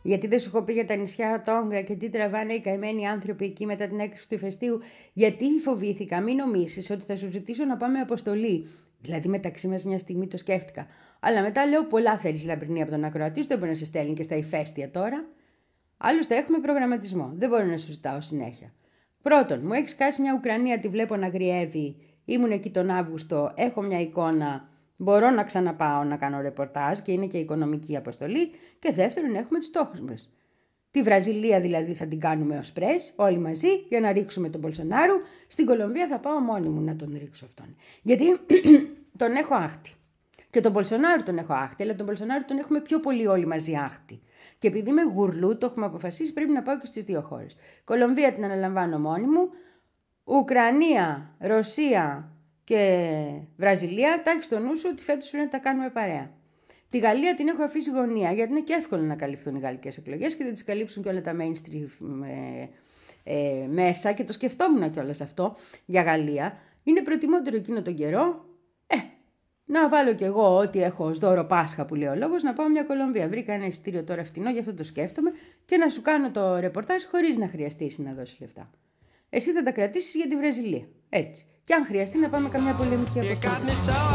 Γιατί δεν σου έχω πει για τα νησιά Τόγκα και τι τραβάνε οι καημένοι άνθρωποι εκεί μετά την έκρηξη του ηφαιστείου. Γιατί φοβήθηκα, μην νομίσεις ότι θα σου ζητήσω να πάμε αποστολή. Δηλαδή μεταξύ μας μια στιγμή το σκέφτηκα. Αλλά μετά λέω: πολλά θέλεις, Λαμπρινή, από τον ακροατή σου, δεν μπορεί να σε στέλνει και στα ηφαίστεια τώρα. Άλλωστε έχουμε προγραμματισμό. Δεν μπορώ να σου ζητάω συνέχεια. Πρώτον, μου έχει σκάσει μια Ουκρανία, τη βλέπω να αγριεύει. Ήμουν εκεί τον Αύγουστο, έχω μια εικόνα. Μπορώ να ξαναπάω να κάνω ρεπορτάζ και είναι και οικονομική αποστολή. Και δεύτερον, έχουμε τους στόχους μας. Τη Βραζιλία δηλαδή θα την κάνουμε ως πρες, όλοι μαζί, για να ρίξουμε τον Μπολσονάρου. Στην Κολομβία θα πάω μόνη μου να τον ρίξω αυτόν. Γιατί τον έχω άχτη. Και τον Μπολσονάρου τον έχω άχτη, αλλά τον Μπολσονάρου τον έχουμε πιο πολύ όλοι μαζί άχτη. Και επειδή είμαι γουρλού, το έχουμε αποφασίσει, πρέπει να πάω και στις δύο χώρες. Κολομβία την αναλαμβάνω μόνη μου. Ουκρανία, Ρωσία και Βραζιλία, τα έχεις στο νου σου ότι φέτος πρέπει να τα κάνουμε παρέα. Τη Γαλλία την έχω αφήσει γωνία, γιατί είναι και εύκολο να καλυφθούν οι γαλλικές εκλογές και δεν τις καλύψουν και όλα τα mainstream ε, ε, μέσα. Και το σκεφτόμουν κιόλας αυτό για Γαλλία. Είναι προτιμότερο εκείνο τον καιρό. Ε, να βάλω κι εγώ ό,τι έχω ως δώρο Πάσχα που λέει ο λόγος, να πάω μια Κολομβία. Βρήκα ένα εισιτήριο τώρα φτηνό, γι' αυτό το σκέφτομαι, και να σου κάνω το ρεπορτάζ χωρίς να χρειαστεί να δώσεις λεφτά. Εσύ θα τα κρατήσεις για τη Βραζιλία. Έτσι. Και αν χρειαστεί να πάμε καμιά πολεμική αποστολή.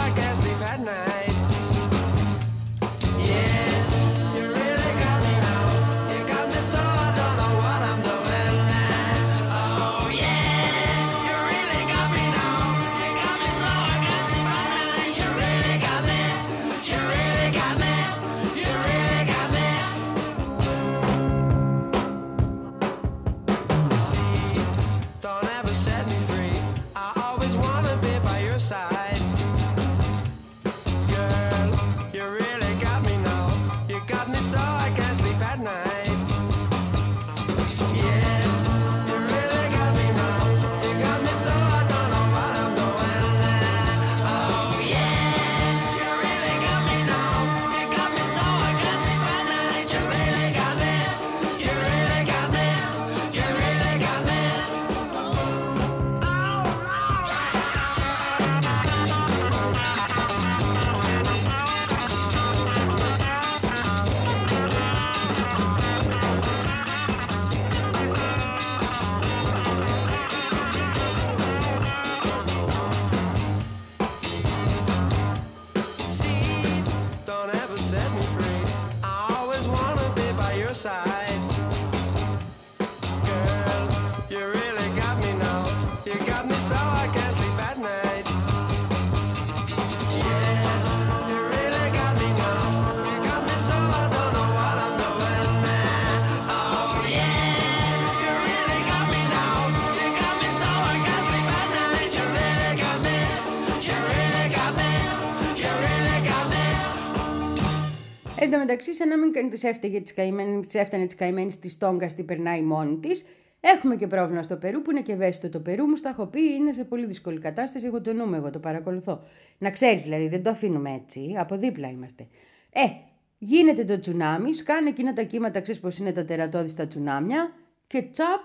Εν τω μεταξύ, σαν να μην της έφταιγε της καημένης, της έφτανε της καημένης της Τόγκας, τι περνάει μόνη της. Έχουμε και πρόβλημα στο Περού, που είναι και ευαίσθητο το Περού. Μου στα έχω πει, είναι σε πολύ δύσκολη κατάσταση. Εγώ το νούμε, εγώ το παρακολουθώ. Να ξέρεις δηλαδή, δεν το αφήνουμε έτσι. Από δίπλα είμαστε. Ε, γίνεται το τσουνάμι, σκάνε εκείνα τα κύματα, ξέρεις πως είναι τα τερατώδη στα τσουνάμια. Και τσαπ,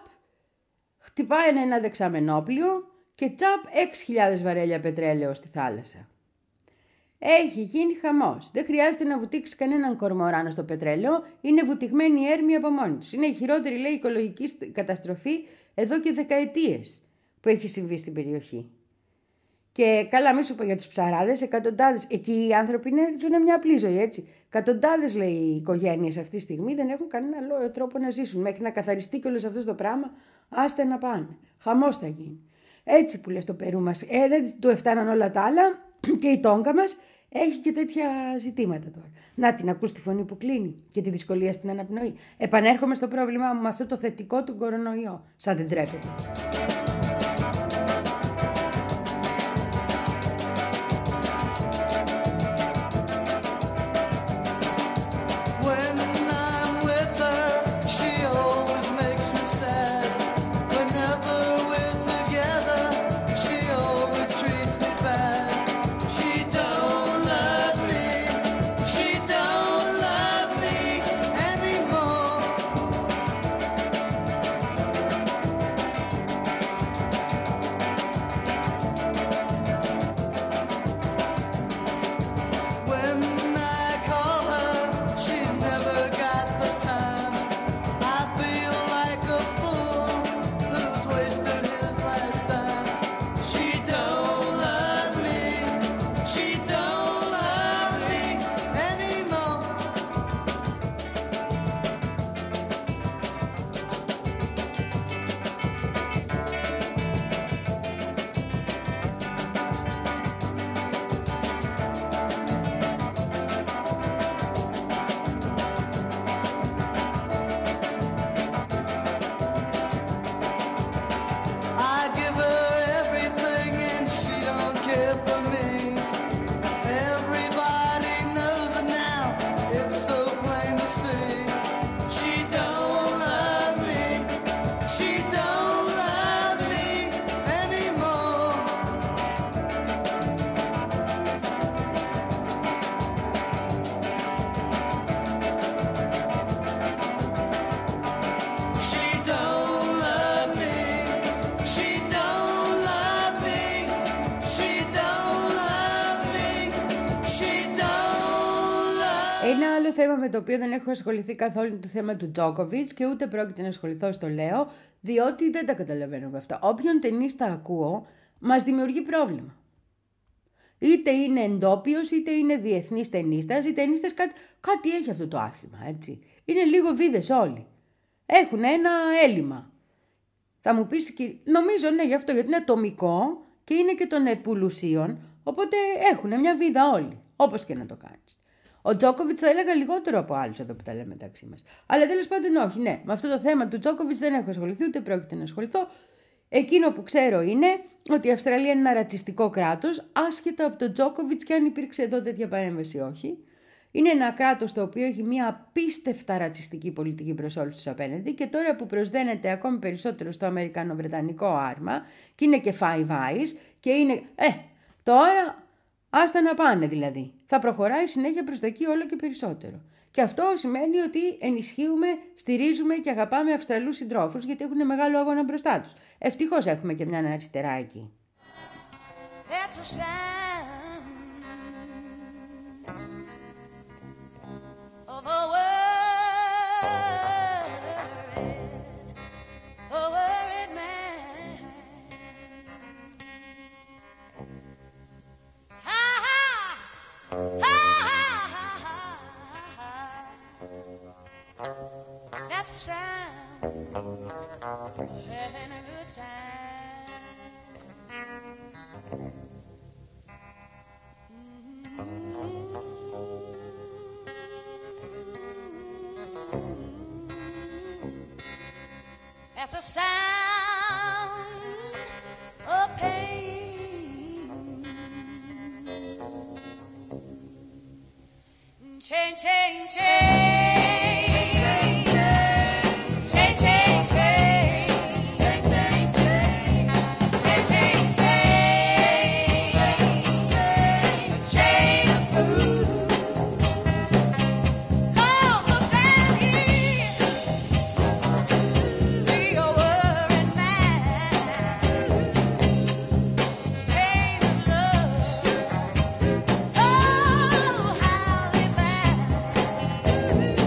χτυπάει ένα, ένα δεξαμενόπλιο. Και τσαπ, έξι χιλιάδες βαρέλια πετρέλαιο στη θάλασσα. Έχει γίνει χαμός. Δεν χρειάζεται να βουτήξει κανέναν κορμοράνο στο πετρέλαιο. Είναι βουτυγμένοι οι έρμοι από μόνοι τους. Είναι η χειρότερη, λέει, οικολογική καταστροφή εδώ και δεκαετίες που έχει συμβεί στην περιοχή. Και καλά, μη σου πω για τους ψαράδες, εκατοντάδες. Εκεί οι άνθρωποι είναι, ζουν μια απλή ζωή, έτσι. Εκατοντάδες, λέει, οι οικογένειες αυτή τη στιγμή δεν έχουν κανένα άλλο τρόπο να ζήσουν. Μέχρι να καθαριστεί και όλο αυτό το πράγμα, άστε να πάνε. Χαμός θα γίνει. Έτσι που λες το Περού μας. Ε, δεν του εφτάναν όλα τα άλλα. Και η Τόγκα μας έχει και τέτοια ζητήματα τώρα. Να την ακούς τη φωνή που κλείνει και τη δυσκολία στην αναπνοή. Επανέρχομαι στο πρόβλημά μου με αυτό το θετικό του κορονοϊό. Σαν δεν τρέπεται. it's so plain to see. She don't love me, she don't love me anymore. She don't love me, she don't love me, she don't love me, she don't love. Ένα άλλο θέμα με το οποίο δεν έχω ασχοληθεί καθόλου είναι το θέμα του Τζόκοβιτς και ούτε πρόκειται να ασχοληθώ στο λέω, διότι δεν τα καταλαβαίνω με αυτά. Όποιον ταινίστα ακούω, μας δημιουργεί πρόβλημα. Είτε είναι εντόπιος, είτε είναι διεθνής ταινίστας, οι ταινίστες κάτι, κάτι έχει αυτό το άθλημα, έτσι. Είναι λίγο βίδες όλοι. Έχουν ένα έλλειμμα. Θα μου πεις, νομίζω ναι γι' αυτό, γιατί είναι ατομικό και είναι και των επουλουσίων, οπότε έχουν μια βίδα όλοι, όπως και να το κάνεις. Ο Τζόκοβιτς θα έλεγα λιγότερο από άλλους εδώ που τα λέμε μεταξύ μας. Αλλά τέλος πάντων όχι, ναι. Με αυτό το θέμα του Τζόκοβιτς δεν έχω ασχοληθεί, ούτε πρόκειται να ασχοληθώ. Εκείνο που ξέρω είναι ότι η Αυστραλία είναι ένα ρατσιστικό κράτος, άσχετα από τον Τζόκοβιτς και αν υπήρξε εδώ τέτοια παρέμβαση όχι. Είναι ένα κράτος το οποίο έχει μια απίστευτα ρατσιστική πολιτική προς όλους τους απέναντι και τώρα που προσδένεται ακόμη περισσότερο στο αμερικανο-βρετανικό άρμα και είναι και Five Eyes και είναι... Ε, τώρα άστα να πάνε δηλαδή. Θα προχωράει συνέχεια προς τα εκεί όλο και περισσότερο. Και αυτό σημαίνει ότι ενισχύουμε, στηρίζουμε και αγαπάμε Αυστραλούς συντρόφους γιατί έχουν μεγάλο αγώνα μπροστά τους. Ευτυχώς έχουμε και μια αριστερά εκεί. That's a sign of a worried, a worried man. Ha ha, ha ha ha ha. That's a sign of having a good time. That's a sound of pain. Chain, chain, chain. Oh, how they bind.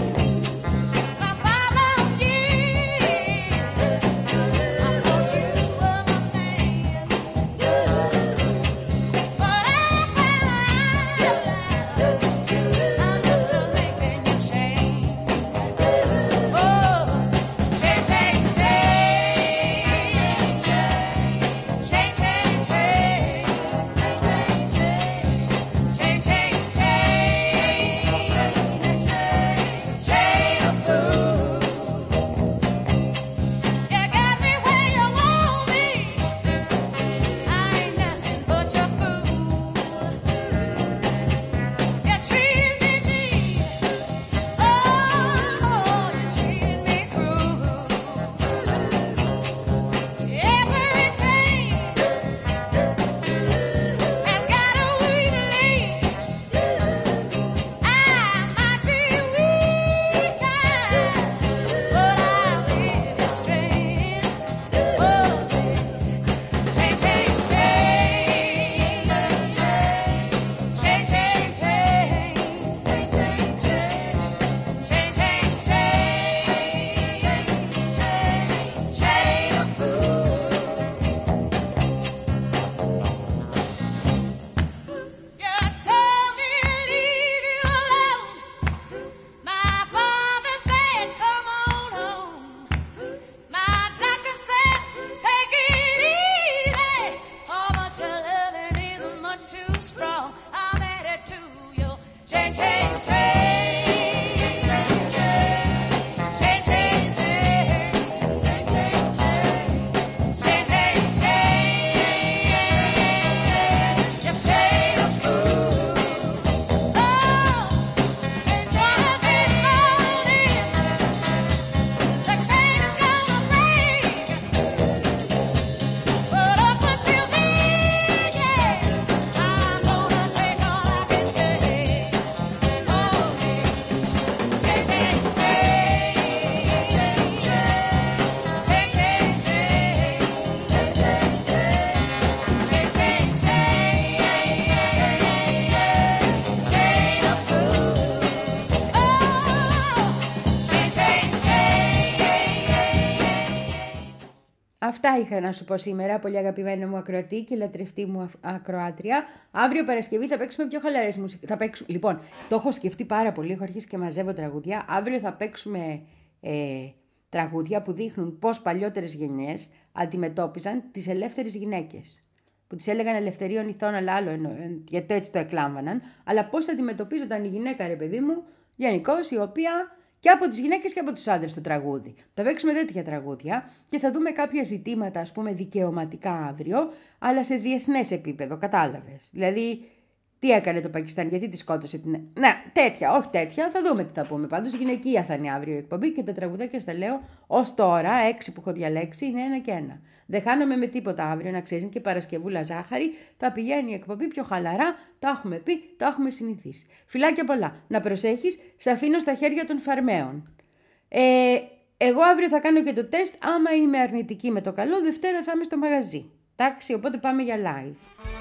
αυτά είχα να σου πω σήμερα, πολύ αγαπημένο μου ακροατή και λατρευτή μου ακροάτρια. Αύριο Παρασκευή θα παίξουμε πιο χαλαρές μουσικές. Θα παίξουμε... Λοιπόν, το έχω σκεφτεί πάρα πολύ, έχω αρχίσει και μαζεύω τραγούδια. Αύριο θα παίξουμε ε, τραγούδια που δείχνουν πώς παλιότερες γενιές αντιμετώπιζαν τις ελεύθερες γυναίκες. Που τις έλεγαν ελευθερίων ηθών, αλλά άλλο εννοώ, γιατί έτσι το εκλάμβαναν. Αλλά πώς αντιμετωπίζονταν η γυναίκα, ρε παιδί μου, γενικώς, η οποία. Και από τις γυναίκες και από τους άντρες το τραγούδι. Θα παίξουμε τέτοια τραγούδια και θα δούμε κάποια ζητήματα, ας πούμε, δικαιωματικά αύριο, αλλά σε διεθνές επίπεδο, κατάλαβες. Δηλαδή, τι έκανε το Πακιστάν, γιατί τη σκότωσε την. Ναι, τέτοια, όχι τέτοια, θα δούμε τι θα πούμε. Πάντως, γυναικεία θα είναι αύριο η εκπομπή και τα τραγουδάκια στα λέω ως τώρα, έξι που έχω διαλέξει, είναι ένα και ένα. Δεν χάνομαι με τίποτα αύριο, να ξέρεις, και Παρασκευούλα ζάχαρη, θα πηγαίνει η εκπομπή πιο χαλαρά, το έχουμε πει, το έχουμε συνηθίσει. Φιλάκια πολλά. Να προσέχεις, σε αφήνω στα χέρια των φαρμαίων. Ε, εγώ αύριο θα κάνω και το τεστ, άμα είμαι αρνητική με το καλό, Δευτέρα θα είμαι στο μαγαζί. Εντάξει, οπότε πάμε για live.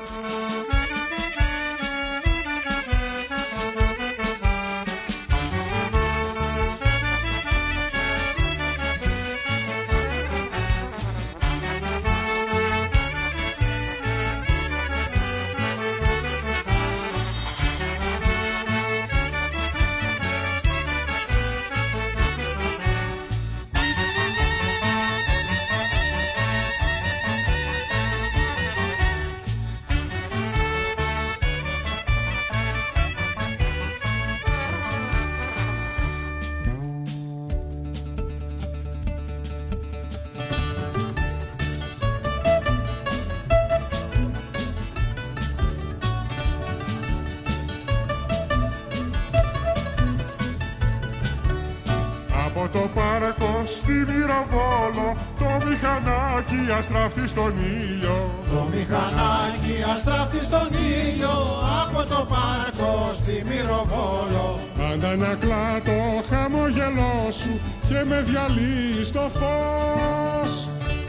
Το πάρκο στη Μυροβόλο, το μηχανάκι αστράφτει στον ήλιο. Το μηχανάκι αστράφτει στον ήλιο, από το πάρκο στη Μυροβόλο. Αντανακλά το χαμόγελό σου και με διαλύει στο φως.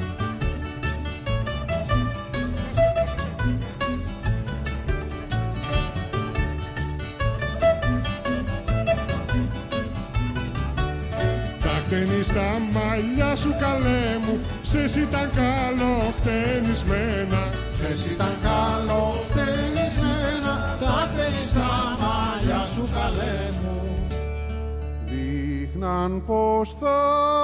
Χτένεις τα μαλλιά σου καλέ μου, ψες ήταν καλοχτενισμένα. Ψες ήταν καλοχτενισμένα, τα χτένεις τα μαλλιά σου καλέ μου. Δείχναν πως θα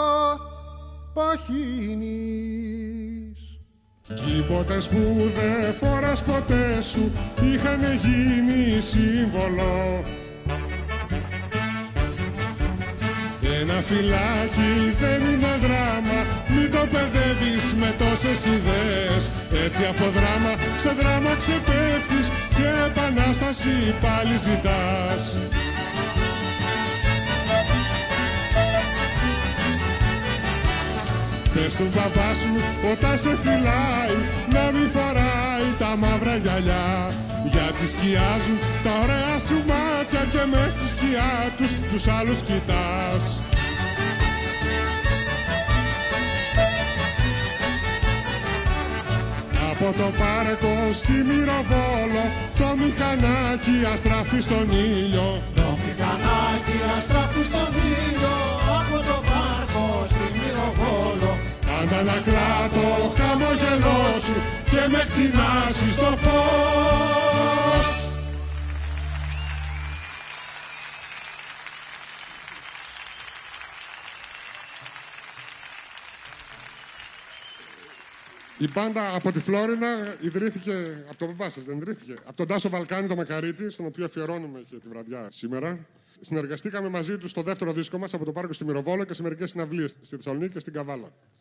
παχύνεις. Κι οι ποτές που δε φοράς ποτέ σου είχαν γίνει σύμβολο. Ένα φυλάκι δεν είναι δράμα, μην το παιδεύεις με τόσες ιδέες. Έτσι από δράμα σε δράμα ξεπέφτεις και επανάσταση πάλι ζητάς. Πες του μπαμπά σου όταν σε φυλάει να μην φοράει τα μαύρα γυαλιά, γιατί σκιάζουν τα ωραία σου μάτια και μες στη σκιά τους τους άλλους κοιτάς. Από το πάρκο στη Μυροβόλο, το μηχανάκι αστράφτει στον ήλιο. Το μηχανάκι αστράφτει στον ήλιο, από το πάρκο στη Μυροβόλο. Αντανακλά το χαμόγελό σου και με κτηνάσει στο φως. Η μπάντα από τη Φλόρινα ιδρύθηκε από τον μπαμπά σας, δεν ιδρύθηκε? Από τον Τάσο Βαλκάνη, το Μακαρίτη, στον οποίο αφιερώνουμε και τη βραδιά σήμερα. Συνεργαστήκαμε μαζί του στο δεύτερο δίσκο μας από το πάρκο στη Μυροβόλο και σε μερικές συναυλίες στη Θεσσαλονίκη και στην Καβάλα.